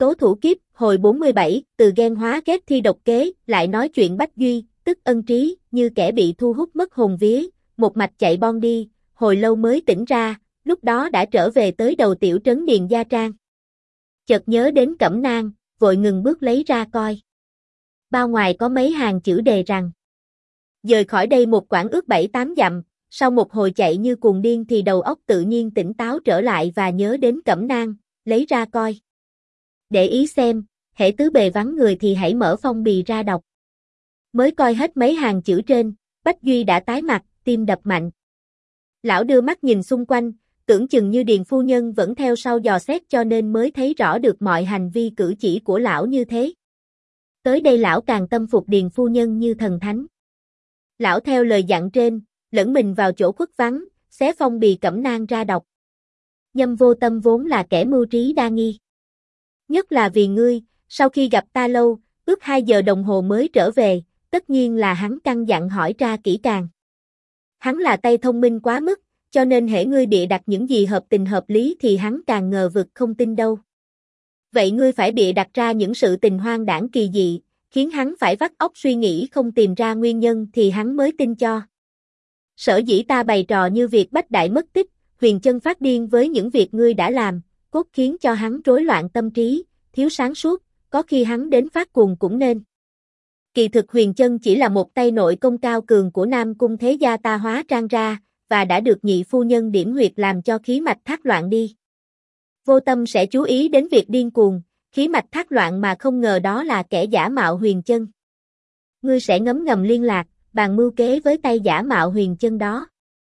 Tố thủ kiếp, hồi 47, từ ghen hóa ghét thi độc kế, lại nói chuyện Bách Duy, tức Ân Trí, như kẻ bị thu hút mất hồn vía, một mạch chạy bon đi, hồi lâu mới tỉnh ra, lúc đó đã trở về tới đầu tiểu trấn Điền Gia Trang. Chợt nhớ đến Cẩm Nang, vội ngừng bước lấy ra coi. Bao ngoài có mấy hàng chữ đề rằng: dời khỏi đây một quãng ước 7-8 dặm, sau một hồi chạy như cuồng điên thì đầu óc tự nhiên tỉnh táo trở lại và nhớ đến Cẩm Nang, lấy ra coi. Để ý xem, hễ tứ bề vắng người thì hãy mở phong bì ra đọc. Mới coi hết mấy hàng chữ trên, Bách Duy đã tái mặt, tim đập mạnh. Lão đưa mắt nhìn xung quanh, tưởng chừng như Điền phu nhân vẫn theo sau dò xét cho nên mới thấy rõ được mọi hành vi cử chỉ của lão như thế. Tới đây lão càng tâm phục Điền phu nhân như thần thánh. Lão theo lời dặn trên, lẫn mình vào chỗ khuất vắng, xé phong bì Cẩm Nang ra đọc. Nhâm Vô Tâm vốn là kẻ mưu trí đa nghi. Nhất là vì ngươi, sau khi gặp ta lâu, ước 2 giờ đồng hồ mới trở về, tất nhiên là hắn căn dặn hỏi ra kỹ càng. Hắn là tay thông minh quá mức, cho nên hễ ngươi bịa đặt những gì hợp tình hợp lý thì hắn càng ngờ vực không tin đâu. Vậy ngươi phải bịa đặt ra những sự tình hoang đãng kỳ dị, khiến hắn phải vắt óc suy nghĩ không tìm ra nguyên nhân thì hắn mới tin cho. Sở dĩ ta bày trò như việc Bách Đại mất tích, Huyền Chân phát điên với những việc ngươi đã làm, cốt khiến cho hắn rối loạn tâm trí, thiếu sáng suốt, có khi hắn đến phát cuồng cũng nên. Kỳ thực Huyền Chân chỉ là một tay nội công cao cường của Nam Cung thế gia ta hóa trang ra, và đã được nhị phu nhân điểm huyệt làm cho khí mạch thác loạn đi. Vô Tâm sẽ chú ý đến việc điên cuồng, khí mạch thác loạn mà không ngờ đó là kẻ giả mạo Huyền Chân. Ngươi sẽ ngấm ngầm liên lạc, bàn mưu kế với tay giả mạo Huyền Chân đó.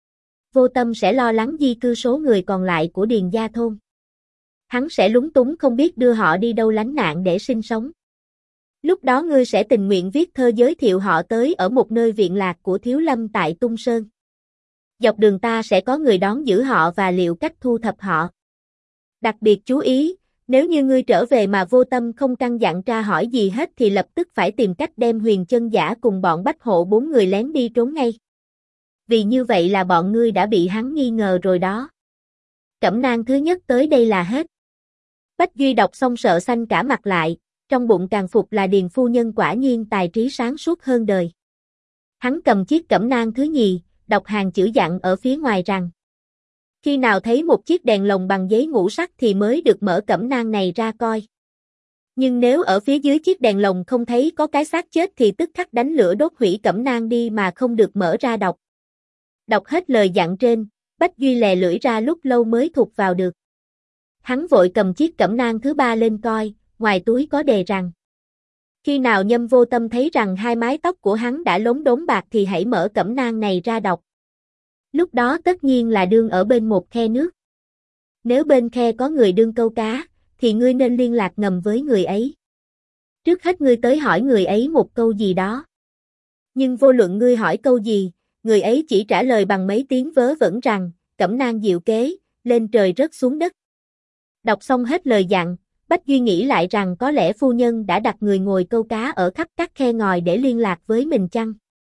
Vô Tâm sẽ lo lắng di cư số người còn lại của Điền Gia thôn. Hắn sẽ lúng túng không biết đưa họ đi đâu lánh nạn để sinh sống. Lúc đó ngươi sẽ tình nguyện viết thơ giới thiệu họ tới ở một nơi viện lạc của Thiếu Lâm tại Tung Sơn. Dọc đường ta sẽ có người đón giữ họ và liệu cách thu thập họ. Đặc biệt chú ý, nếu như ngươi trở về mà Vô Tâm không căn dặn tra hỏi gì hết thì lập tức phải tìm cách đem Huyền Chân giả cùng bọn Bách Hộ 4 người lén đi trốn ngay. Vì như vậy là bọn ngươi đã bị hắn nghi ngờ rồi đó. Cẩm nang thứ nhất tới đây là hết. Bách Duy đọc xong sợ xanh cả mặt lại, trong bụng càng phục là Điền phu nhân quả nhiên tài trí sáng suốt hơn đời. Hắn cầm chiếc cẩm nang thứ nhì, đọc hàng chữ dặn ở phía ngoài rằng: khi nào thấy một chiếc đèn lồng bằng giấy ngũ sắc thì mới được mở cẩm nang này ra coi. Nhưng nếu ở phía dưới chiếc đèn lồng không thấy có cái xác chết thì tức khắc đánh lửa đốt hủy cẩm nang đi mà không được mở ra đọc. Đọc hết lời dặn trên, Bách Duy lè lưỡi ra lúc lâu mới thụt vào được. Hắn vội cầm chiếc cẩm nang thứ 3 lên coi, ngoài túi có đề rằng: khi nào Nhâm Vô Tâm thấy rằng 2 mái tóc của hắn đã lốm đốm bạc thì hãy mở cẩm nang này ra đọc. Lúc đó tất nhiên là đương ở bên một khe nước. Nếu bên khe có người đương câu cá, thì ngươi nên liên lạc ngầm với người ấy. Trước hết ngươi tới hỏi người ấy một câu gì đó. Nhưng vô luận ngươi hỏi câu gì, người ấy chỉ trả lời bằng mấy tiếng vớ vẩn rằng: cẩm nang diệu kế, lên trời rớt xuống đất. Đọc xong hết lời dặn, Bách Duy nghĩ lại rằng có lẽ phu nhân đã đặt người ngồi câu cá ở khắp các khe ngòi để liên lạc với mình chăng.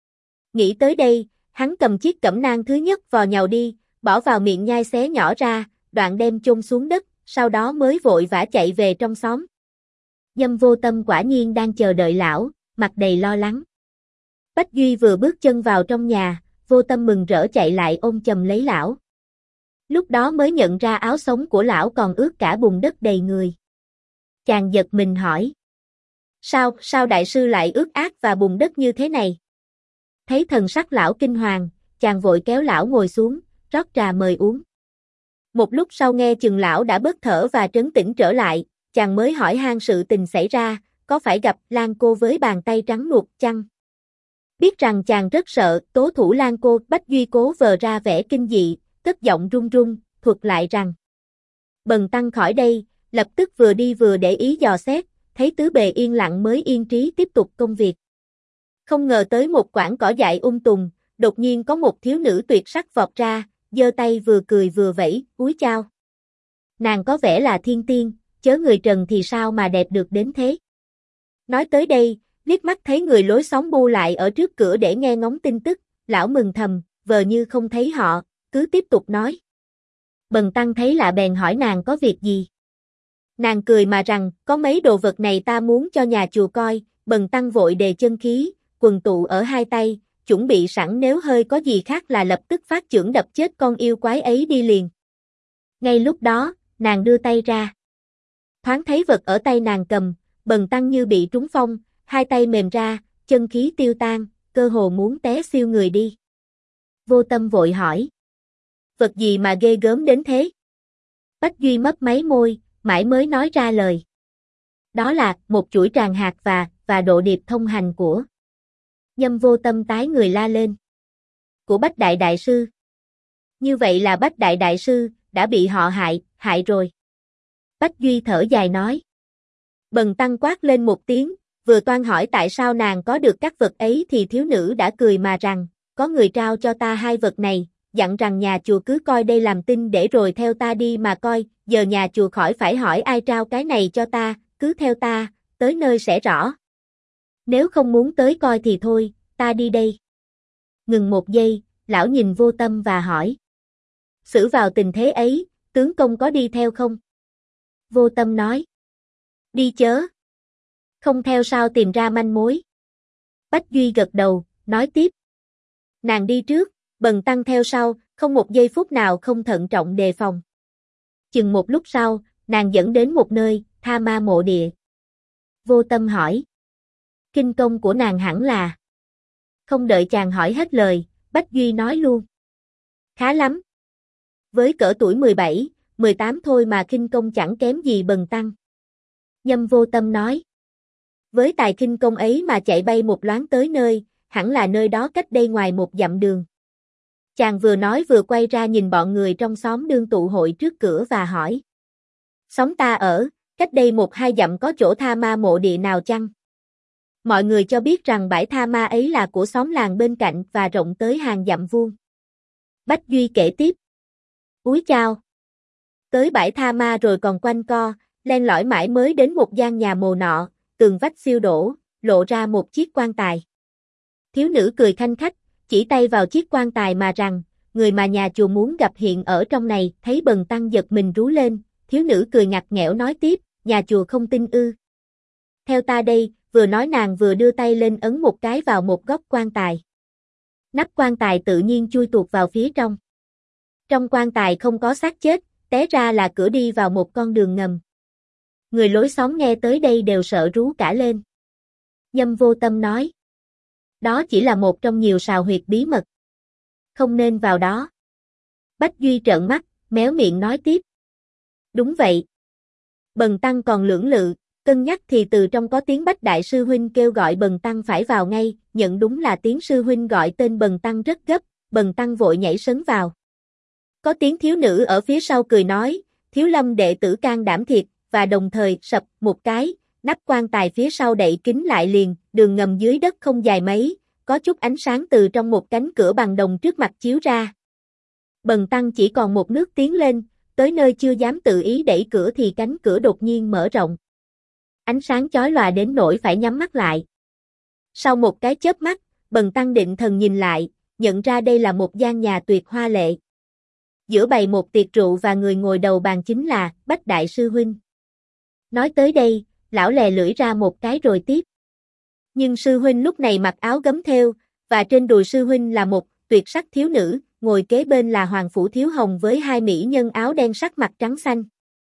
Nghĩ tới đây, hắn cầm chiếc cẩm nang thứ nhất vò nhàu đi, bỏ vào miệng nhai xé nhỏ ra, đoạn đem chôn xuống đất, sau đó mới vội vã chạy về trong xóm. Nhâm Vô Tâm quả nhiên đang chờ đợi lão, mặt đầy lo lắng. Bách Duy vừa bước chân vào trong nhà, Vô Tâm mừng rỡ chạy lại ôm chầm lấy lão. Lúc đó mới nhận ra áo sống của lão còn ướt cả bùn đất đầy người. Chàng giật mình hỏi: Sao đại sư lại ướt át và bùn đất như thế này? Thấy thần sắc lão kinh hoàng, chàng vội kéo lão ngồi xuống, rót trà mời uống. Một lúc sau nghe chừng lão đã bớt thở và trấn tĩnh trở lại, chàng mới hỏi han sự tình xảy ra, có phải gặp Lan cô với bàn tay trắng nuột chăng? Biết rằng chàng rất sợ, tố thủ Lan cô, Bách Duy cố vờ ra vẻ kinh dị, cất giọng run run, thuật lại rằng: bần tăng khỏi đây, lập tức vừa đi vừa để ý dò xét, thấy tứ bề yên lặng mới yên trí tiếp tục công việc. Không ngờ tới một quãng cỏ dại tùng, đột nhiên có một thiếu nữ tuyệt sắc vọt ra, giơ tay vừa cười vừa vẫy, cúi chào. Nàng có vẻ là thiên tiên, chớ người trần thì sao mà đẹp được đến thế. Nói tới đây, liếc mắt thấy người lối xóm bu lại ở trước cửa để nghe ngóng tin tức, lão mừng thầm, vờ như không thấy họ, cứ tiếp tục nói. Bần tăng thấy lạ bèn hỏi nàng có việc gì. Nàng cười mà rằng, có mấy đồ vật này ta muốn cho nhà chùa coi, Bần tăng vội đề chân khí, quần tụ ở hai tay, chuẩn bị sẵn nếu hơi có gì khác là lập tức phát chưởng đập chết con yêu quái ấy đi liền. Ngay lúc đó, nàng đưa tay ra. Thoáng thấy vật ở tay nàng cầm, Bần tăng như bị trúng phong, hai tay mềm ra, chân khí tiêu tan, cơ hồ muốn té siêu người đi. Vô Tâm vội hỏi. Vật gì mà ghê gớm đến thế? Bách Duy mấp máy môi, mãi mới nói ra lời. Đó là một chuỗi tràng hạt và độ điệp thông hành của. Nhâm Vô Tâm tái người la lên. Của Bách Đại Đại Sư. Như vậy là Bách Đại Đại Sư đã bị họ hại rồi. Bách Duy thở dài nói. Bần tăng quát lên một tiếng, vừa toan hỏi tại sao nàng có được các vật ấy thì thiếu nữ đã cười mà rằng, có người trao cho ta hai vật này, dặn rằng nhà chùa cứ coi đây làm tin để rồi theo ta đi mà coi, giờ nhà chùa khỏi phải hỏi ai trao cái này cho ta, cứ theo ta, tới nơi sẽ rõ. Nếu không muốn tới coi thì thôi, ta đi đây. Ngừng một giây, lão nhìn Vô Tâm và hỏi. Xử vào tình thế ấy, tướng công có đi theo không? Vô Tâm nói. Đi chớ. Không theo sao tìm ra manh mối. Bách Duy gật đầu, nói tiếp. Nàng đi trước, Bần tăng theo sau, không một giây phút nào không thận trọng đề phòng. Chừng một lúc sau, nàng dẫn đến một nơi, Tha Ma mộ địa. Vô Tâm hỏi. Kinh công của nàng hẳn là. Không đợi chàng hỏi hết lời, Bách Duy nói luôn. Khá lắm. Với cỡ tuổi 17, 18 thôi mà kinh công chẳng kém gì Bần tăng. Nhâm Vô Tâm nói. Với tài kinh công ấy mà chạy bay một loáng tới nơi, hẳn là nơi đó cách đây ngoài một dặm đường. Chàng vừa nói vừa quay ra nhìn bọn người trong xóm đương tụ hội trước cửa và hỏi. Xóm ta ở, cách đây 1-2 dặm có chỗ Tha Ma mộ địa nào chăng? Mọi người cho biết rằng bãi Tha Ma ấy là của xóm làng bên cạnh và rộng tới hàng dặm vuông. Bách Duy kể tiếp. Úi chao! Tới bãi Tha Ma rồi còn quanh co, len lỏi mãi mới đến một gian nhà mồ nọ, tường vách siêu đổ, lộ ra một chiếc quan tài. Thiếu nữ cười khanh khách, chỉ tay vào chiếc quan tài mà rằng, người mà nhà chùa muốn gặp hiện ở trong này, thấy Bần tăng giật mình rú lên, thiếu nữ cười ngặt nghẽo nói tiếp, nhà chùa không tin ư. Theo ta đây, vừa nói nàng vừa đưa tay lên ấn một cái vào một góc quan tài. Nắp quan tài tự nhiên chui tuột vào phía trong. Trong quan tài không có xác chết, té ra là cửa đi vào một con đường ngầm. Người lối xóm nghe tới đây đều sợ rú cả lên. Nhâm Vô Tâm nói. Đó chỉ là một trong nhiều sào huyệt bí mật. Không nên vào đó. Bách Duy trợn mắt, méo miệng nói tiếp. Đúng vậy. Bần tăng còn lưỡng lự, cân nhắc thì từ trong có tiếng Bách Đại Sư Huynh kêu gọi Bần tăng phải vào ngay, nhận đúng là tiếng Sư Huynh gọi tên Bần tăng rất gấp, Bần tăng vội nhảy sấn vào. Có tiếng thiếu nữ ở phía sau cười nói, Thiếu Lâm đệ tử can đảm thiệt, và đồng thời sập một cái, nắp quan tài phía sau đậy kín lại liền, đường ngầm dưới đất không dài mấy, có chút ánh sáng từ trong một cánh cửa bằng đồng trước mặt chiếu ra. Bần tăng chỉ còn một nước tiến lên, tới nơi chưa dám tự ý đẩy cửa thì cánh cửa đột nhiên mở rộng. Ánh sáng chói lòa đến nỗi phải nhắm mắt lại. Sau một cái chớp mắt, Bần tăng định thần nhìn lại, nhận ra đây là một gian nhà tuyệt hoa lệ. Giữa bày một tiệc rượu và người ngồi đầu bàn chính là Bách Đại Sư Huynh. Nói tới đây, lão lè lưỡi ra một cái rồi tiếp. Nhưng Sư Huynh lúc này mặc áo gấm thêu, và trên đùi Sư Huynh là một tuyệt sắc thiếu nữ, ngồi kế bên là Hoàng Phủ Thiếu Hồng với hai mỹ nhân áo đen sắc mặt trắng xanh.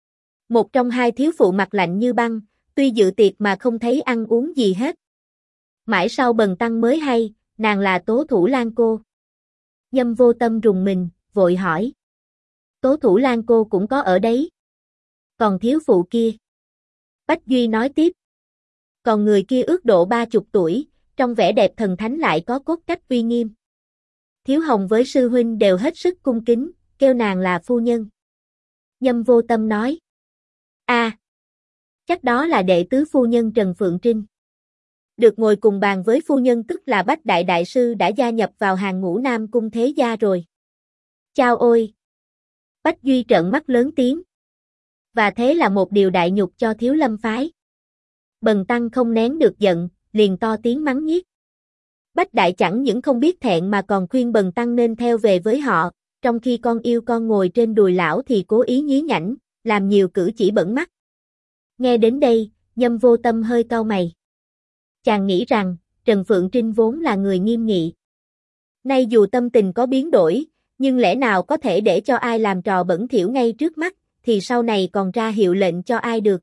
Một trong hai thiếu phụ mặt lạnh như băng, tuy dự tiệc mà không thấy ăn uống gì hết. Mãi sau Bần tăng mới hay, nàng là Tố Thủ Lan cô. Nhâm Vô Tâm rùng mình, vội hỏi. Tố Thủ Lan cô cũng có ở đấy. Còn thiếu phụ kia? Bách Duy nói tiếp. Còn người kia ước độ 30 tuổi, trong vẻ đẹp thần thánh lại có cốt cách uy nghiêm. Thiếu Hồng với Sư Huynh đều hết sức cung kính, kêu nàng là phu nhân. Nhâm Vô Tâm nói. Chắc đó là đệ tứ phu nhân Trần Phượng Trinh. Được ngồi cùng bàn với phu nhân tức là Bách Đại Đại Sư đã gia nhập vào hàng ngũ Nam Cung thế gia rồi. Chao ôi! Bách Duy trợn mắt lớn tiếng. Và thế là một điều đại nhục cho Thiếu Lâm phái. Bần tăng không nén được giận, liền to tiếng mắng nhiếc. Bách Đại chẳng những không biết thẹn mà còn khuyên Bần tăng nên theo về với họ, trong khi con yêu con ngồi trên đùi lão thì cố ý nhí nhảnh, làm nhiều cử chỉ bẩn mắt. Nghe đến đây, Nhâm Vô Tâm hơi cau mày. Chàng nghĩ rằng, Trần Phượng Trinh vốn là người nghiêm nghị. Nay dù tâm tình có biến đổi, nhưng lẽ nào có thể để cho ai làm trò bẩn thỉu ngay trước mắt, thì sau này còn ra hiệu lệnh cho ai được.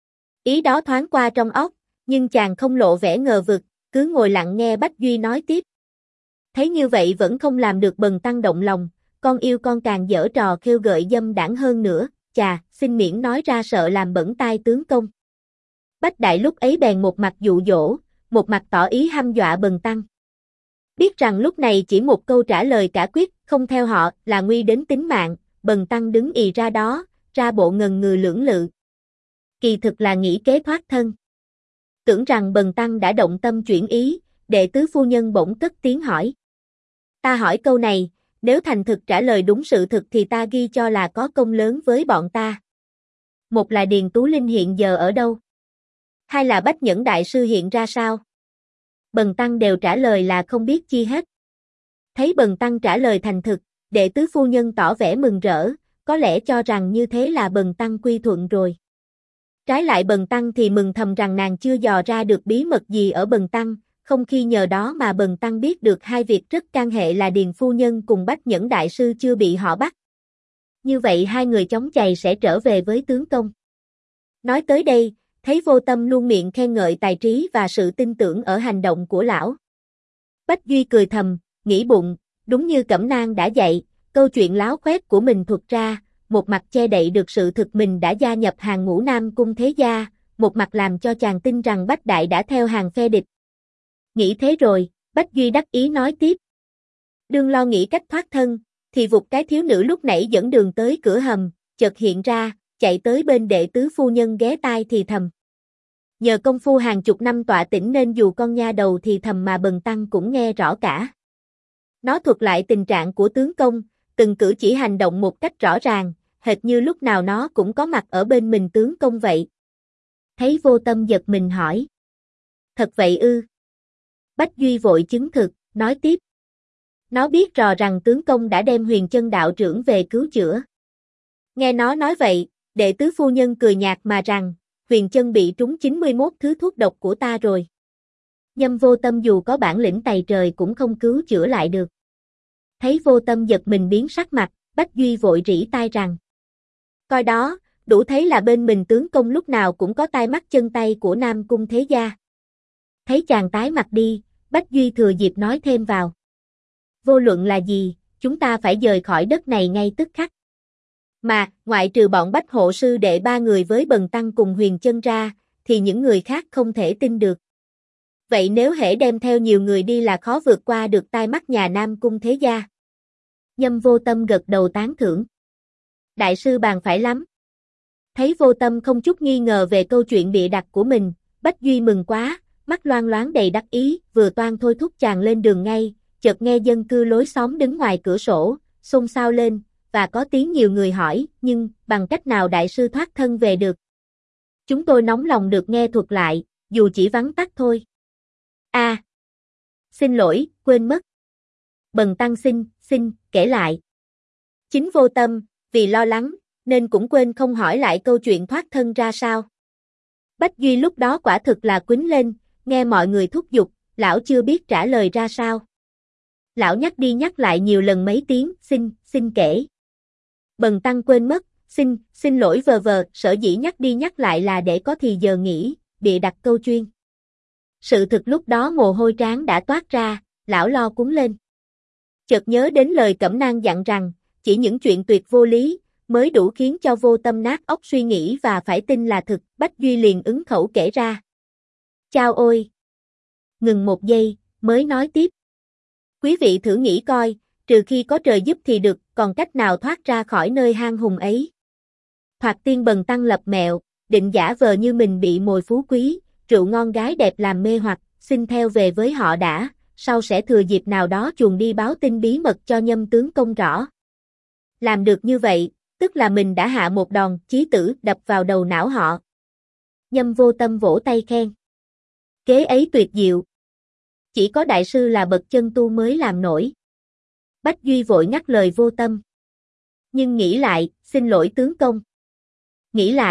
Ý đó thoáng qua trong óc, nhưng chàng không lộ vẻ ngờ vực, cứ ngồi lặng nghe Bách Duy nói tiếp. Thấy như vậy vẫn không làm được Bần Tăng động lòng, con yêu con càng giở trò khêu gợi dâm đãng hơn nữa, chà, xin miễn nói ra sợ làm bẩn tai tướng công. Bách Đại lúc ấy bèn một mặt dụ dỗ, một mặt tỏ ý hăm dọa Bần Tăng. Biết rằng lúc này chỉ một câu trả lời cả quyết, không theo họ là nguy đến tính mạng, Bần Tăng đứng ì ra đó, ra bộ ngần ngừ lưỡng lự. Kỳ thực là nghĩ kế thoát thân. Tưởng rằng Bần Tăng đã động tâm chuyển ý, đệ tứ phu nhân bỗng cất tiếng hỏi. Ta hỏi câu này, nếu thành thực trả lời đúng sự thực thì ta ghi cho là có công lớn với bọn ta. Một là Điền Tú Linh hiện giờ ở đâu? Hai là Bách Nhẫn Đại Sư hiện ra sao? Bần Tăng đều trả lời là không biết chi hết. Thấy Bần Tăng trả lời thành thực, đệ tứ phu nhân tỏ vẻ mừng rỡ, có lẽ cho rằng như thế là Bần Tăng quy thuận rồi. Trái lại Bần Tăng thì mừng thầm rằng nàng chưa dò ra được bí mật gì ở Bần Tăng, không khi nhờ đó mà Bần Tăng biết được hai việc rất can hệ là Điền phu nhân cùng Bách Nhẫn Đại Sư chưa bị họ bắt. Như vậy hai người chống chày sẽ trở về với tướng công. Nói tới đây, thấy Vô Tâm luôn miệng khen ngợi tài trí và sự tin tưởng ở hành động của lão. Bách Duy cười thầm, nghĩ bụng, đúng như Cẩm Nang đã dạy, câu chuyện láo khoét của mình thuật ra, một mặt che đậy được sự thực mình đã gia nhập hàng ngũ Nam Cung thế gia, một mặt làm cho chàng tin rằng Bách Đại đã theo hàng phe địch. Nghĩ thế rồi, Bách Duy đắc ý nói tiếp. Đương lo nghĩ cách thoát thân, thì vụt cái thiếu nữ lúc nãy dẫn đường tới cửa hầm, chợt hiện ra, chạy tới bên đệ tứ phu nhân ghé tai thì thầm. Nhờ công phu hàng chục năm tọa tĩnh nên dù con nha đầu thì thầm mà Bần Tăng cũng nghe rõ cả. Nó thuật lại tình trạng của tướng công, từng cử chỉ hành động một cách rõ ràng, hệt như lúc nào nó cũng có mặt ở bên mình tướng công vậy. Thấy Vô Tâm giật mình hỏi. Thật vậy ư? Bách Duy vội chứng thực, nói tiếp. Nó biết rõ rằng tướng công đã đem Huyền Chân đạo trưởng về cứu chữa. Nghe nó nói vậy, đệ tứ phu nhân cười nhạt mà rằng, Huyền Chân bị trúng 91 thứ thuốc độc của ta rồi. Nhâm Vô Tâm dù có bản lĩnh tày trời cũng không cứu chữa lại được. Thấy Vô Tâm giật mình biến sắc mặt, Bách Duy vội rỉ tai rằng. Coi đó, đủ thấy là bên mình tướng công lúc nào cũng có tai mắt chân tay của Nam Cung thế gia. Thấy chàng tái mặt đi, Bách Duy thừa dịp nói thêm vào. Vô luận là gì, chúng ta phải dời khỏi đất này ngay tức khắc. Mà, ngoại trừ bọn Bách hộ sư đệ ba người với Bần Tăng cùng Huyền Chân ra, thì những người khác không thể tin được. Vậy nếu hễ đem theo nhiều người đi là khó vượt qua được tai mắt nhà Nam Cung thế gia. Nhâm Vô Tâm gật đầu tán thưởng. Đại sư bàn phải lắm. Thấy Vô Tâm không chút nghi ngờ về câu chuyện bịa đặt của mình, Bách Duy mừng quá, mắt loang loáng đầy đắc ý, vừa toan thôi thúc chàng lên đường ngay, chợt nghe dân cư lối xóm đứng ngoài cửa sổ, xôn xao lên, và có tiếng nhiều người hỏi, nhưng, bằng cách nào đại sư thoát thân về được? Chúng tôi nóng lòng được nghe thuật lại, dù chỉ vắn tắt thôi. Xin lỗi, quên mất. Bần Tăng xin, kể lại. Chính Vô Tâm, vì lo lắng, nên cũng quên không hỏi lại câu chuyện thoát thân ra sao. Bách Duy lúc đó quả thực là quýnh lên, nghe mọi người thúc giục, lão chưa biết trả lời ra sao. Lão nhắc đi nhắc lại nhiều lần mấy tiếng, xin kể. Bần Tăng quên mất, xin lỗi vờ vờ, sở dĩ nhắc đi nhắc lại là để có thì giờ nghỉ, bịa đặt câu chuyên. Sự thực lúc đó mồ hôi trán đã toát ra, lão lo cuống lên. Chợt nhớ đến lời Cẩm Nang dặn rằng, chỉ những chuyện tuyệt vô lý, mới đủ khiến cho Vô Tâm nát óc suy nghĩ và phải tin là thực, Bách Duy liền ứng khẩu kể ra. Chao ôi! Ngừng một giây, mới nói tiếp. Quý vị thử nghĩ coi, trừ khi có trời giúp thì được, còn cách nào thoát ra khỏi nơi hang hùng ấy. Thoạt tiên Bần Tăng lập mẹo, định giả vờ như mình bị mồi phú quý, rượu ngon gái đẹp làm mê hoặc, xin theo về với họ đã, sau sẽ thừa dịp nào đó chuồn đi báo tin bí mật cho Nhâm tướng công rõ. Làm được như vậy, tức là mình đã hạ một đòn chí tử đập vào đầu não họ. Nhâm Vô Tâm vỗ tay khen. Kế ấy tuyệt diệu. Chỉ có đại sư là bậc chân tu mới làm nổi. Bách Duy vội ngắt lời Vô Tâm. Nhưng nghĩ lại, xin lỗi tướng công. Nghĩ lại,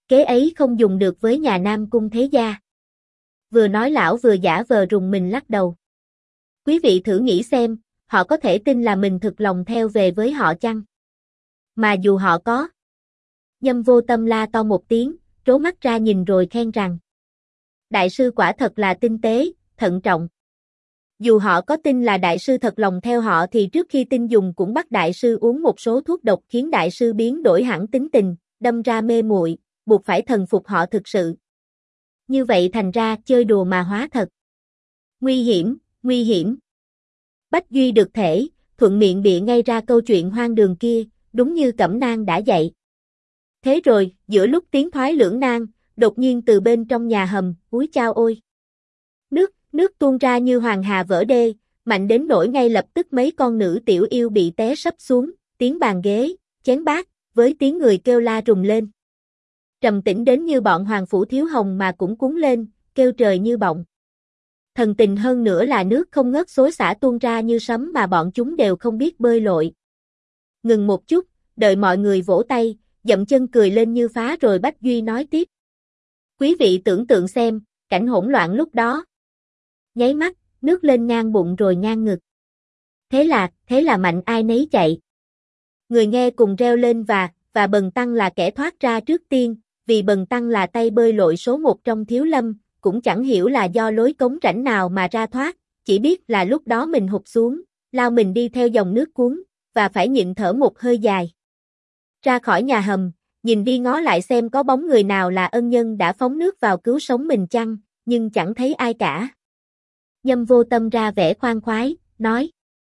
Kế ấy không dùng được với nhà Nam Cung thế gia. Vừa nói lão vừa giả vờ rùng mình lắc đầu. Quý vị thử nghĩ xem, họ có thể tin là mình thực lòng theo về với họ chăng? Mà dù họ có. Nhâm Vô Tâm la to một tiếng, trố mắt ra nhìn rồi khen rằng. Đại sư quả thật là tinh tế, thận trọng. Dù họ có tin là đại sư thật lòng theo họ thì trước khi tin dùng cũng bắt đại sư uống một số thuốc độc khiến đại sư biến đổi hẳn tính tình, đâm ra mê muội, buộc phải thần phục họ thực sự. Như vậy thành ra chơi đùa mà hóa thật. Nguy hiểm, nguy hiểm. Bách Duy được thể, thuận miệng bịa ngay ra câu chuyện hoang đường kia, đúng như Cẩm Nang đã dạy. Thế rồi, giữa lúc tiến thoái lưỡng nan, đột nhiên từ bên trong nhà hầm, úi chao ôi. Nước tuôn ra như hoàng hà vỡ đê, mạnh đến nỗi ngay lập tức mấy con nữ tiểu yêu bị té sấp xuống, tiếng bàn ghế, chén bát, với tiếng người kêu la rùng lên. Trầm tĩnh đến như bọn hoàng phủ thiếu hồng mà cũng cuốn lên, kêu trời như bọng. Thần tình hơn nữa là nước không ngớt xối xả tuôn ra như sấm mà bọn chúng đều không biết bơi lội. Ngừng một chút, đợi mọi người vỗ tay, dậm chân cười lên như phá rồi Bách Duy nói tiếp. Quý vị tưởng tượng xem, cảnh hỗn loạn lúc đó. Nháy mắt, nước lên ngang bụng rồi ngang ngực. Thế là mạnh ai nấy chạy. Người nghe cùng reo lên và Bần Tăng là kẻ thoát ra trước tiên, vì Bần Tăng là tay bơi lội số 1 trong Thiếu Lâm, cũng chẳng hiểu là do lối cống rãnh nào mà ra thoát, chỉ biết là lúc đó mình hụt xuống, lao mình đi theo dòng nước cuốn, và phải nhịn thở một hơi dài. Ra khỏi nhà hầm, nhìn đi ngó lại xem có bóng người nào là ân nhân đã phóng nước vào cứu sống mình chăng, nhưng chẳng thấy ai cả. Nhâm Vô Tâm ra vẻ khoan khoái, nói.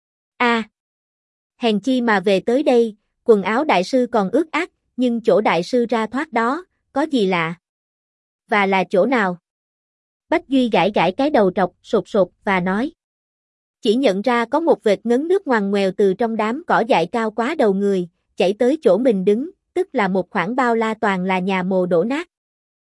Hèn chi mà về tới đây, quần áo đại sư còn ướt át, nhưng chỗ đại sư ra thoát đó, có gì lạ? Và là chỗ nào? Bách Duy gãi gãi cái đầu trọc, sột và nói. Chỉ nhận ra có một vệt ngấn nước ngoằn ngoèo từ trong đám cỏ dại cao quá đầu người, chảy tới chỗ mình đứng, tức là một khoảng bao la toàn là nhà mồ đổ nát.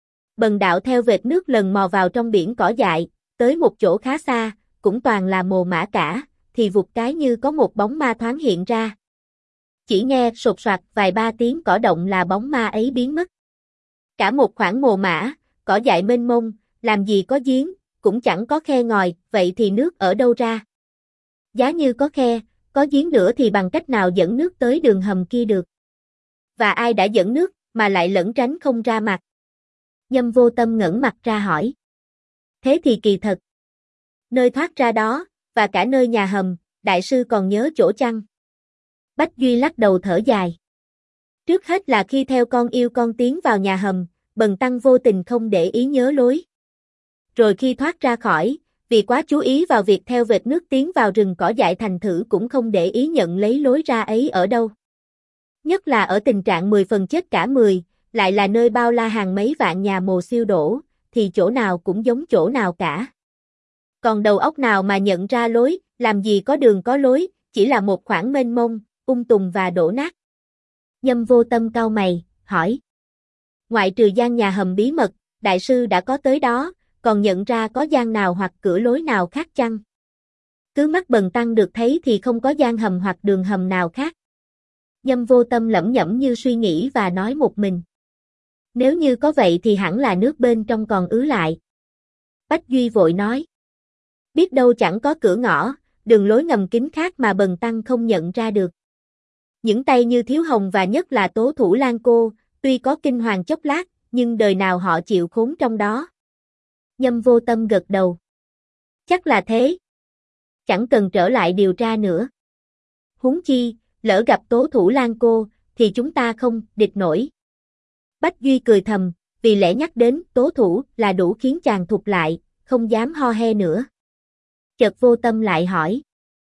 Bần đạo theo vệt nước lần mò vào trong biển cỏ dại, tới một chỗ khá xa, cũng toàn là mồ mã cả, thì vụt cái như có một bóng ma thoáng hiện ra. Chỉ nghe sột soạt vài ba tiếng cỏ động là bóng ma ấy biến mất. Cả một khoảng mồ mã, cỏ dại mênh mông, làm gì có giếng, cũng chẳng có khe ngòi, vậy thì nước ở đâu ra? Giá như có khe, có giếng nữa thì bằng cách nào dẫn nước tới đường hầm kia được? Và ai đã dẫn nước, mà lại lẩn tránh không ra mặt? Nhâm Vô Tâm ngẩng mặt ra hỏi. Thế thì kỳ thật. Nơi thoát ra đó, và cả nơi nhà hầm, đại sư còn nhớ chỗ chăng? Bách Duy lắc đầu thở dài. Trước hết là khi theo con yêu con tiến vào nhà hầm, Bần Tăng vô tình không để ý nhớ lối. Rồi khi thoát ra khỏi, vì quá chú ý vào việc theo vệt nước tiến vào rừng cỏ dại thành thử cũng không để ý nhận lấy lối ra ấy ở đâu. Nhất là ở tình trạng 10 phần chết cả 10, lại là nơi bao la hàng mấy vạn nhà mồ siêu đổ, thì chỗ nào cũng giống chỗ nào cả. Còn đầu óc nào mà nhận ra lối, làm gì có đường có lối, chỉ là một khoảng mênh mông, tùng và đổ nát. Nhâm Vô Tâm cau mày, hỏi. Ngoại trừ gian nhà hầm bí mật, đại sư đã có tới đó, còn nhận ra có gian nào hoặc cửa lối nào khác chăng? Cứ mắt Bần Tăng được thấy thì không có gian hầm hoặc đường hầm nào khác. Nhâm Vô Tâm lẩm nhẩm như suy nghĩ và nói một mình. Nếu như có vậy thì hẳn là nước bên trong còn ứ lại. Bách Duy vội nói. Biết đâu chẳng có cửa ngõ, đường lối ngầm kín khác mà Bần Tăng không nhận ra được. Những tay như Thiếu Hồng và nhất là Tố Thủ Lan Cô, tuy có kinh hoàng chốc lát, nhưng đời nào họ chịu khốn trong đó. Nhâm Vô Tâm gật đầu. Chắc là thế. Chẳng cần trở lại điều tra nữa. Huống chi, lỡ gặp Tố Thủ Lan Cô, thì chúng ta không địch nổi. Bách Duy cười thầm, vì lẽ nhắc đến Tố Thủ là đủ khiến chàng thụt lại, không dám ho he nữa. Chợt Vô Tâm lại hỏi.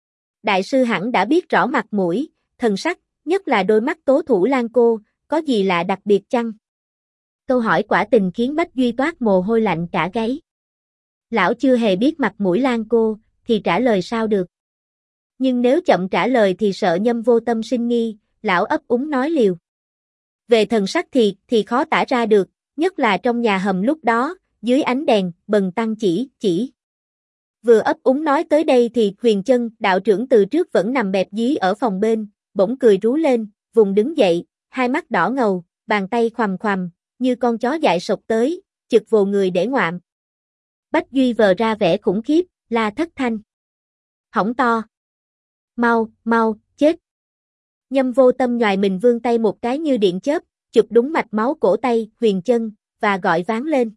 Đại sư hẳn đã biết rõ mặt mũi, thần sắc, nhất là đôi mắt Tố Thủ Lan Cô, có gì lạ đặc biệt chăng? Câu hỏi quả tình khiến Bách Duy toát mồ hôi lạnh cả gáy. Lão chưa hề biết mặt mũi Lan Cô, thì trả lời sao được? Nhưng nếu chậm trả lời thì sợ Nhâm Vô Tâm sinh nghi, lão ấp úng nói liều. Về thần sắc thì khó tả ra được, nhất là trong nhà hầm lúc đó, dưới ánh đèn, Bần Tăng chỉ. Vừa ấp úng nói tới đây thì Huyền Chân, đạo trưởng từ trước vẫn nằm bẹp dí ở phòng bên, bỗng cười rú lên, vùng đứng dậy, hai mắt đỏ ngầu, bàn tay khoằm khoằm, như con chó dại sộc tới, chực vồ người để ngoạm. Bách Duy vờ ra vẻ khủng khiếp, la thất thanh. Hỏng to. Mau, mau, chết. Nhâm Vô Tâm nhoài mình vươn tay một cái như điện chớp, chụp đúng mạch máu cổ tay, Huyền Chân, và gọi ván lên.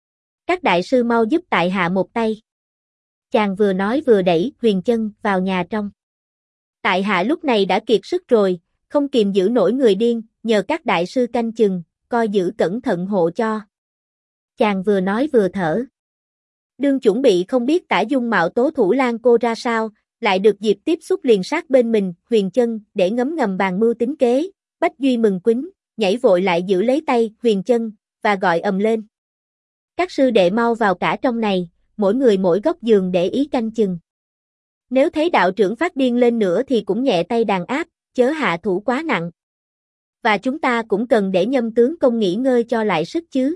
Các đại sư mau giúp tại hạ một tay. Chàng vừa nói vừa đẩy Huyền Chân vào nhà trong. Tại hạ lúc này đã kiệt sức rồi, không kìm giữ nổi người điên, nhờ các đại sư canh chừng, coi giữ cẩn thận hộ cho. Chàng vừa nói vừa thở. Đương chuẩn bị không biết tả dung mạo Tố Thủ Lan cô ra sao, lại được dịp tiếp xúc liền sát bên mình, Huyền Chân, để ngấm ngầm bàn mưu tính kế. Bách Duy mừng quýnh, nhảy vội lại giữ lấy tay Huyền Chân, và gọi ầm lên. Các sư đệ mau vào cả trong này, mỗi người mỗi góc giường để ý canh chừng. Nếu thấy đạo trưởng phát điên lên nữa thì cũng nhẹ tay đàn áp, chớ hạ thủ quá nặng. Và chúng ta cũng cần để Nhâm tướng công nghỉ ngơi cho lại sức chứ.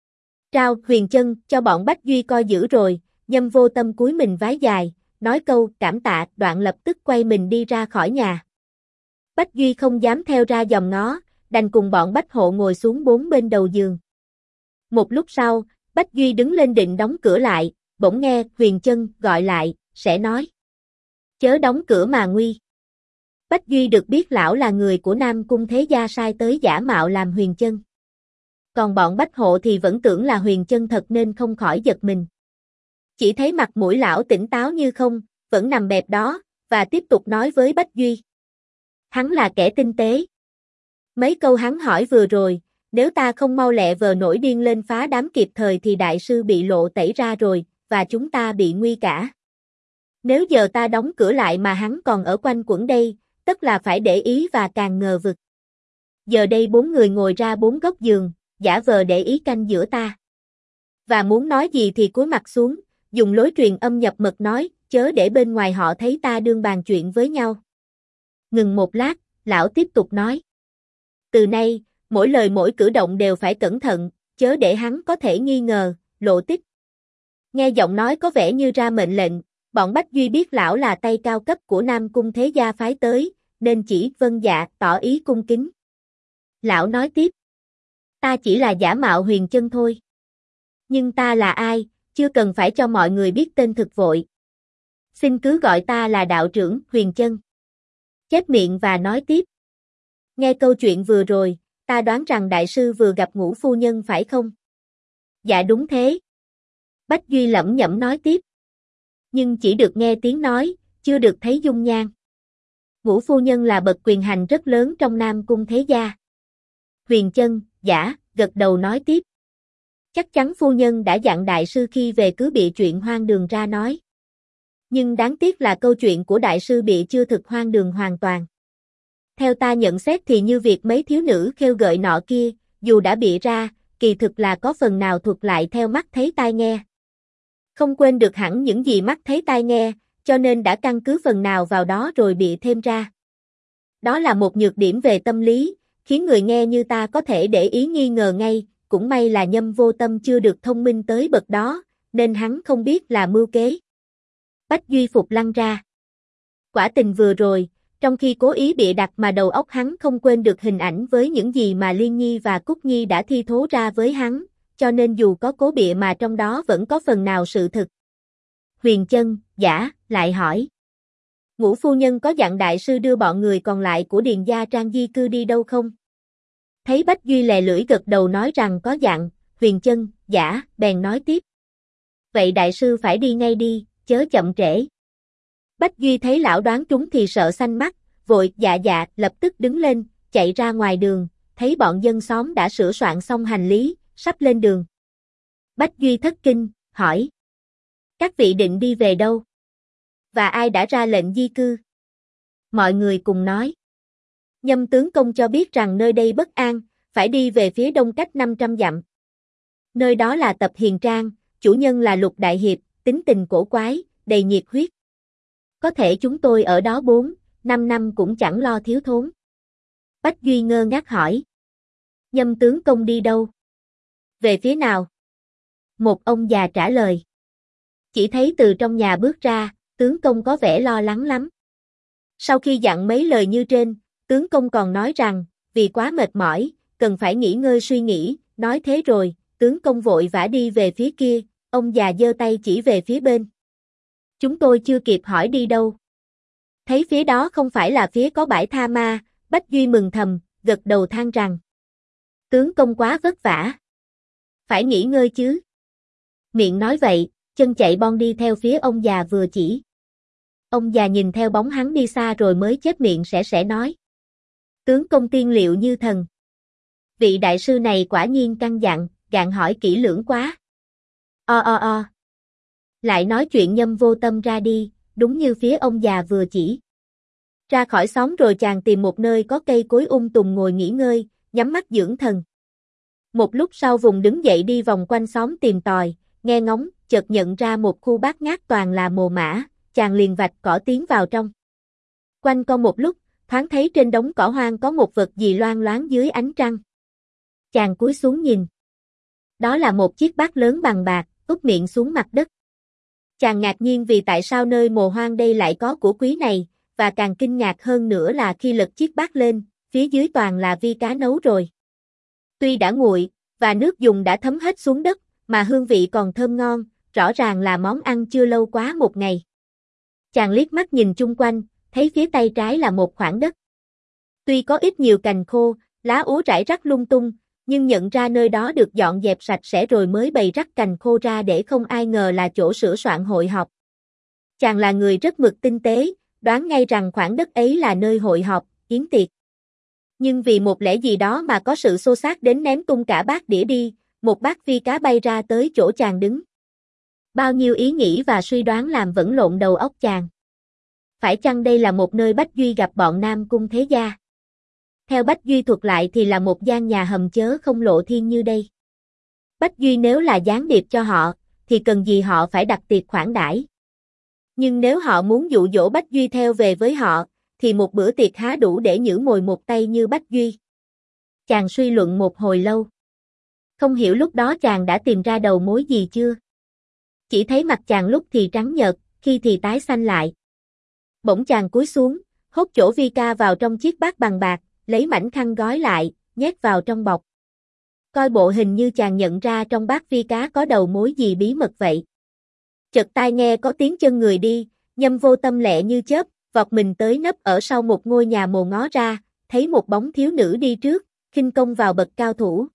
Trao Huyền Chân cho bọn Bách Duy coi giữ rồi, Nhâm Vô Tâm cúi mình vái dài, nói câu cảm tạ, đoạn lập tức quay mình đi ra khỏi nhà. Bách Duy không dám theo ra dòm ngó, đành cùng bọn Bách Hộ ngồi xuống bốn bên đầu giường. Một lúc sau, Bách Duy đứng lên định đóng cửa lại, bỗng nghe Huyền Chân gọi lại, sẽ nói. Chớ đóng cửa mà nguy. Bách Duy được biết lão là người của Nam Cung Thế Gia sai tới giả mạo làm Huyền Chân. Còn bọn Bách Hộ thì vẫn tưởng là Huyền Chân thật nên không khỏi giật mình. Chỉ thấy mặt mũi lão tỉnh táo như không, vẫn nằm bẹp đó, và tiếp tục nói với Bách Duy. Hắn là kẻ tinh tế. Mấy câu hắn hỏi vừa rồi, nếu ta không mau lẹ vờ nổi điên lên phá đám kịp thời thì đại sư bị lộ tẩy ra rồi, và chúng ta bị nguy cả. Nếu giờ ta đóng cửa lại mà hắn còn ở quanh quẩn đây, tất là phải để ý và càng ngờ vực. Giờ đây bốn người ngồi ra bốn góc giường, giả vờ để ý canh giữa ta. Và muốn nói gì thì cúi mặt xuống, dùng lối truyền âm nhập mật nói, chớ để bên ngoài họ thấy ta đương bàn chuyện với nhau. Ngừng một lát, lão tiếp tục nói. Từ nay, mỗi lời mỗi cử động đều phải cẩn thận, chớ để hắn có thể nghi ngờ, lộ tích. Nghe giọng nói có vẻ như ra mệnh lệnh, bọn Bách Duy biết lão là tay cao cấp của Nam Cung Thế Gia phái tới, nên chỉ vâng dạ, tỏ ý cung kính. Lão nói tiếp. Ta chỉ là giả mạo Huyền Chân thôi. Nhưng ta là ai, chưa cần phải cho mọi người biết tên thực vội. Xin cứ gọi ta là đạo trưởng Huyền Chân. Chép miệng và nói tiếp. Nghe câu chuyện vừa rồi, ta đoán rằng đại sư vừa gặp Ngũ phu nhân phải không? Dạ đúng thế. Bách Duy lẩm nhẩm nói tiếp. Nhưng chỉ được nghe tiếng nói, chưa được thấy dung nhan. Ngũ phu nhân là bậc quyền hành rất lớn trong Nam Cung Thế Gia. Huyền Chân, dạ, gật đầu nói tiếp. Chắc chắn phu nhân đã dặn đại sư khi về cứ bịa chuyện hoang đường ra nói. Nhưng đáng tiếc là câu chuyện của đại sư bịa chưa thực hoang đường hoàn toàn. Theo ta nhận xét thì như việc mấy thiếu nữ khêu gợi nọ kia, dù đã bịa ra, kỳ thực là có phần nào thuật lại theo mắt thấy tai nghe. Không quên được hẳn những gì mắt thấy tai nghe, cho nên đã căn cứ phần nào vào đó rồi bịa thêm ra. Đó là một nhược điểm về tâm lý, khiến người nghe như ta có thể để ý nghi ngờ ngay, cũng may là Nhâm Vô Tâm chưa được thông minh tới bậc đó, nên hắn không biết là mưu kế. Bách Duy phục lăng ra. Quả tình vừa rồi, trong khi cố ý bịa đặt mà đầu óc hắn không quên được hình ảnh với những gì mà Liên Nhi và Cúc Nhi đã thi thố ra với hắn, cho nên dù có cố bịa mà trong đó vẫn có phần nào sự thực. Huyền Chân, giả, lại hỏi. Ngũ phu nhân có dặn đại sư đưa bọn người còn lại của Điền gia Trang di cư đi đâu không? Thấy Bách Duy lè lưỡi gật đầu nói rằng có dặn, Huyền Chân, giả, bèn nói tiếp. Vậy đại sư phải đi ngay đi, chớ chậm trễ. Bách Duy thấy lão đoán trúng thì sợ xanh mắt, vội dạ dạ lập tức đứng lên, chạy ra ngoài đường, thấy bọn dân xóm đã sửa soạn xong hành lý, sắp lên đường. Bách Duy thất kinh, hỏi. Các vị định đi về đâu? Và ai đã ra lệnh di cư? Mọi người cùng nói. Nhâm tướng công cho biết rằng nơi đây bất an, phải đi về phía đông cách 500 dặm. Nơi đó là Tập Hiền Trang, chủ nhân là Lục Đại Hiệp, tính tình cổ quái, đầy nhiệt huyết. Có thể chúng tôi ở đó 4-5 năm cũng chẳng lo thiếu thốn. Bách Duy ngơ ngác hỏi. Nhâm tướng công đi đâu? Về phía nào? Một ông già trả lời. Chỉ thấy từ trong nhà bước ra, tướng công có vẻ lo lắng lắm. Sau khi dặn mấy lời như trên, tướng công còn nói rằng, vì quá mệt mỏi, cần phải nghỉ ngơi suy nghĩ, nói thế rồi, tướng công vội vã đi về phía kia, ông già giơ tay chỉ về phía bên. Chúng tôi chưa kịp hỏi đi đâu. Thấy phía đó không phải là phía có bãi tha ma, Bách Duy mừng thầm, gật đầu than rằng. Tướng công quá vất vả. Phải nghỉ ngơi chứ. Miệng nói vậy, chân chạy bon đi theo phía ông già vừa chỉ. Ông già nhìn theo bóng hắn đi xa rồi mới chép miệng sẽ nói. Tướng công tiên liệu như thần. Vị đại sư này quả nhiên căn dặn, gạn hỏi kỹ lưỡng quá. Lại nói chuyện Nhâm Vô Tâm ra đi, đúng như phía ông già vừa chỉ. Ra khỏi xóm rồi chàng tìm một nơi có cây cối tùng ngồi nghỉ ngơi, nhắm mắt dưỡng thần. Một lúc sau vùng đứng dậy đi vòng quanh xóm tìm tòi, nghe ngóng, chợt nhận ra một khu bát ngát toàn là mồ mã, chàng liền vạch cỏ tiến vào trong. Quanh co một lúc, thoáng thấy trên đống cỏ hoang có một vật gì loang loáng dưới ánh trăng. Chàng cúi xuống nhìn. Đó là một chiếc bát lớn bằng bạc, úp miệng xuống mặt đất. Chàng ngạc nhiên vì tại sao nơi mồ hoang đây lại có của quý này, và càng kinh ngạc hơn nữa là khi lật chiếc bát lên, phía dưới toàn là vi cá nấu rồi. Tuy đã nguội, và nước dùng đã thấm hết xuống đất, mà hương vị còn thơm ngon, rõ ràng là món ăn chưa lâu quá một ngày. Chàng liếc mắt nhìn chung quanh, thấy phía tay trái là một khoảng đất. Tuy có ít nhiều cành khô, lá úa rải rác lung tung, nhưng nhận ra nơi đó được dọn dẹp sạch sẽ rồi mới bày rắc cành khô ra để không ai ngờ là chỗ sửa soạn hội họp. Chàng là người rất mực tinh tế, đoán ngay rằng khoảng đất ấy là nơi hội họp, yến tiệc. Nhưng vì một lẽ gì đó mà có sự xô xát đến ném tung cả bát đĩa đi, một bát vi cá bay ra tới chỗ chàng đứng. Bao nhiêu ý nghĩ và suy đoán làm vẫn lộn đầu óc chàng. Phải chăng đây là một nơi Bách Duy gặp bọn Nam Cung thế gia? Theo Bách Duy thuật lại thì là một gian nhà hầm chớ không lộ thiên như đây. Bách Duy nếu là gián điệp cho họ, thì cần gì họ phải đặt tiệc khoản đãi. Nhưng nếu họ muốn dụ dỗ Bách Duy theo về với họ, thì một bữa tiệc há đủ để nhử mồi một tay như Bách Duy. Chàng suy luận một hồi lâu. Không hiểu lúc đó chàng đã tìm ra đầu mối gì chưa? Chỉ thấy mặt chàng lúc thì trắng nhợt, khi thì tái xanh lại. Bỗng chàng cúi xuống, hốt chỗ vi ca vào trong chiếc bát bằng bạc, lấy mảnh khăn gói lại, nhét vào trong bọc. Coi bộ hình như chàng nhận ra trong bát vi cá có đầu mối gì bí mật vậy. Chợt tai nghe có tiếng chân người đi, Nhâm Vô Tâm lẹ như chớp, vọt mình tới nấp ở sau một ngôi nhà mồ ngó ra, thấy một bóng thiếu nữ đi trước, khinh công vào bậc cao thủ.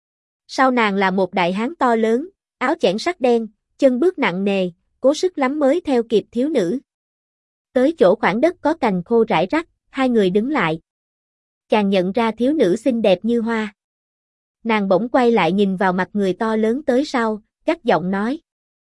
Sau nàng là một đại hán to lớn, áo chẽn sắc đen, chân bước nặng nề, cố sức lắm mới theo kịp thiếu nữ. Tới chỗ khoảng đất có cành khô rải rác, hai người đứng lại. Chàng nhận ra thiếu nữ xinh đẹp như hoa. Nàng bỗng quay lại nhìn vào mặt người to lớn tới sau, gắt giọng nói.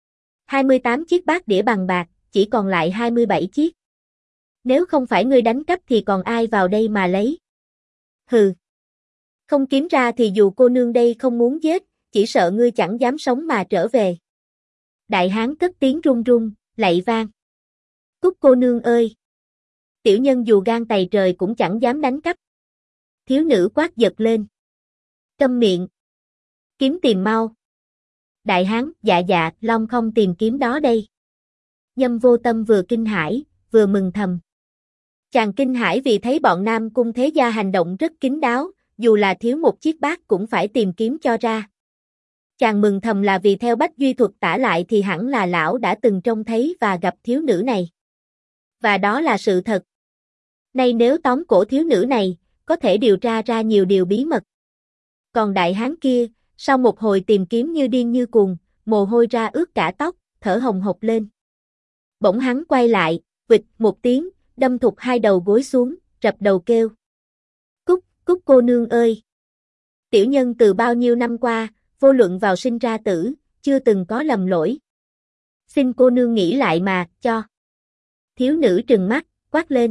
28 chiếc bát đĩa bằng bạc, chỉ còn lại 27 chiếc. Nếu không phải ngươi đánh cắp thì còn ai vào đây mà lấy? Hừ. Không kiếm ra thì dù cô nương đây không muốn giết, chỉ sợ ngươi chẳng dám sống mà trở về. Đại hán cất tiếng run run, lạy vang. Cúc cô nương ơi! Tiểu nhân dù gan tày trời cũng chẳng dám đánh cắp. Thiếu nữ quát giật lên. Câm miệng. Kiếm tìm mau. Đại hán, dạ, long không tìm kiếm đó đây. Nhâm Vô Tâm vừa kinh hãi, vừa mừng thầm. Chàng kinh hãi vì thấy bọn Nam Cung thế gia hành động rất kín đáo, dù là thiếu một chiếc bát cũng phải tìm kiếm cho ra. Chàng mừng thầm là vì theo Bách Duy thuật tả lại thì hẳn là lão đã từng trông thấy và gặp thiếu nữ này. Và đó là sự thật. Nay nếu tóm cổ thiếu nữ này, có thể điều tra ra nhiều điều bí mật. Còn đại hán kia, sau một hồi tìm kiếm như điên như cuồng, mồ hôi ra ướt cả tóc, thở hồng hộc lên. Bỗng hắn quay lại, vịch một tiếng, đâm thụt hai đầu gối xuống, rập đầu kêu. Cúc cô nương ơi! Tiểu nhân từ bao nhiêu năm qua, vô luận vào sinh ra tử, chưa từng có lầm lỗi. Xin cô nương nghĩ lại mà, cho. Thiếu nữ trừng mắt, quát lên.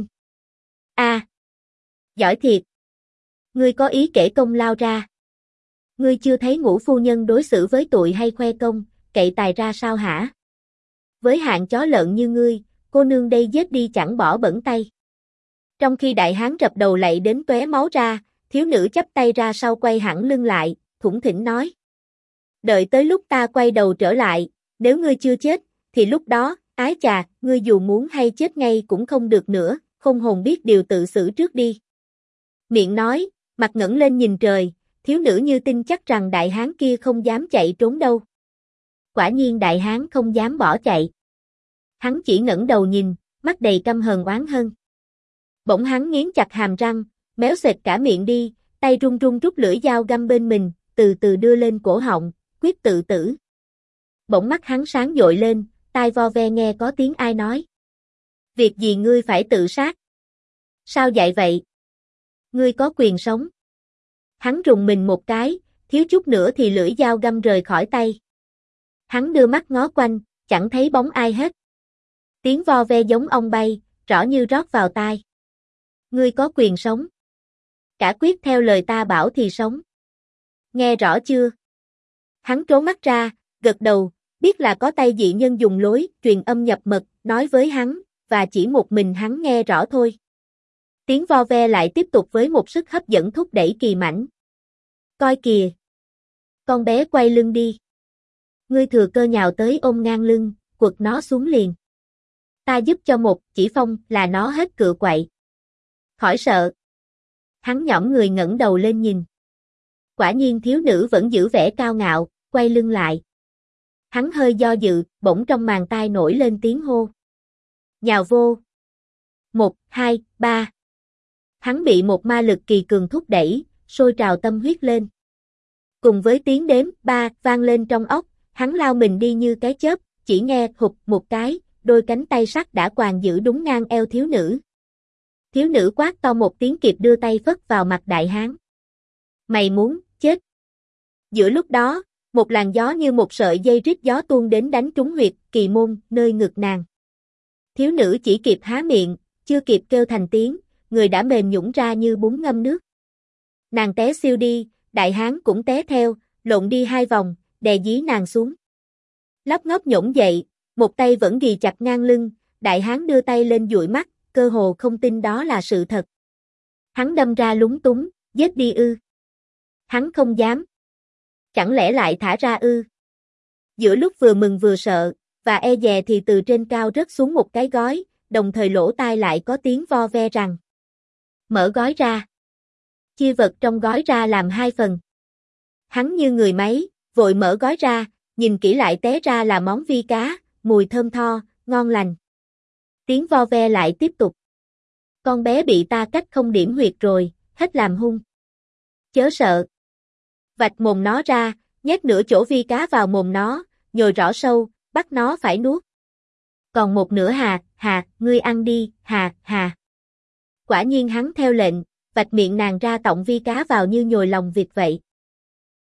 Giỏi thiệt! Ngươi có ý kể công lao ra. Ngươi chưa thấy Ngũ phu nhân đối xử với tụi hay khoe công, cậy tài ra sao hả? Với hạng chó lợn như ngươi, cô nương đây giết đi chẳng bỏ bẩn tay. Trong khi đại hán rập đầu lạy đến tóe máu ra, thiếu nữ chắp tay ra sau quay hẳn lưng lại, thủng thỉnh nói. Đợi tới lúc ta quay đầu trở lại, nếu ngươi chưa chết, thì lúc đó, ái chà, ngươi dù muốn hay chết ngay cũng không được nữa, không hồn biết điều tự xử trước đi. Miệng nói, mặt ngẩng lên nhìn trời, Thiếu nữ như tin chắc rằng đại hán kia không dám chạy trốn đâu. Quả nhiên đại hán không dám bỏ chạy. Hắn chỉ ngẩng đầu nhìn, mắt đầy căm hờn oán hận. Bỗng hắn nghiến chặt hàm răng, méo xệt cả miệng đi, tay run run rút lưỡi dao găm bên mình, từ từ đưa lên cổ họng, quyết tự tử. Bỗng mắt hắn sáng dội lên, tai vo ve nghe có tiếng ai nói. Việc gì ngươi phải tự sát? Sao vậy vậy? Ngươi có quyền sống. Hắn rùng mình một cái, thiếu chút nữa thì lưỡi dao găm rời khỏi tay. Hắn đưa mắt ngó quanh, chẳng thấy bóng ai hết. Tiếng vo ve giống ong bay, rõ như rót vào tai. Ngươi có quyền sống. Cả quyết theo lời ta bảo thì sống. Nghe rõ chưa? Hắn trố mắt ra, gật đầu, biết là có tay dị nhân dùng lối truyền âm nhập mật, nói với hắn, và chỉ một mình hắn nghe rõ thôi. Tiếng vo ve lại tiếp tục với một sức hấp dẫn thúc đẩy kỳ mãnh. Coi kìa! Con bé quay lưng đi. Ngươi thừa cơ nhào tới ôm ngang lưng, quật nó xuống liền. Ta giúp cho một chỉ phong là nó hết cựa quậy. Khỏi sợ. Hắn nhõm người ngẩng đầu lên nhìn. Quả nhiên thiếu nữ vẫn giữ vẻ cao ngạo, quay lưng lại. Hắn hơi do dự, bỗng trong màng tai nổi lên tiếng hô. Nhào vô. 1, 2, 3. Hắn bị một ma lực kỳ cường thúc đẩy, sôi trào tâm huyết lên. Cùng với tiếng đếm 3 vang lên trong óc, hắn lao mình đi như cái chớp, chỉ nghe hụt một cái, đôi cánh tay sắt đã quàng giữ đúng ngang eo thiếu nữ. Thiếu nữ quát to một tiếng kịp đưa tay phất vào mặt đại hán. Mày muốn chết. Giữa lúc đó, một làn gió như một sợi dây rít gió tuôn đến đánh trúng huyệt kỳ môn nơi ngực nàng. Thiếu nữ chỉ kịp há miệng, chưa kịp kêu thành tiếng, người đã mềm nhũn ra như bún ngâm nước. Nàng té siêu đi, đại hán cũng té theo, lộn đi 2 vòng, đè dí nàng xuống. Lóc ngóc nhổm dậy, một tay vẫn ghì chặt ngang lưng, đại hán đưa tay lên dụi mắt, cơ hồ không tin đó là sự thật. Hắn đâm ra lúng túng, giết đi ư. Hắn không dám. Chẳng lẽ lại thả ra ư? Giữa lúc vừa mừng vừa sợ, và e dè thì từ trên cao rớt xuống một cái gói, đồng thời lỗ tai lại có tiếng vo ve rằng. Mở gói ra. Chia vật trong gói ra làm 2 phần. Hắn như người máy, vội mở gói ra, nhìn kỹ lại té ra là món vi cá, mùi thơm tho, ngon lành. Tiếng vo ve lại tiếp tục. Con bé bị ta cách không điểm huyệt rồi, hết làm hung. Chớ sợ. Vạch mồm nó ra, nhét nửa chỗ vi cá vào mồm nó, nhồi rõ sâu, bắt nó phải nuốt. Còn một nửa ngươi ăn đi, hà. Quả nhiên hắn theo lệnh, vạch miệng nàng ra tọng vi cá vào như nhồi lòng vịt vậy.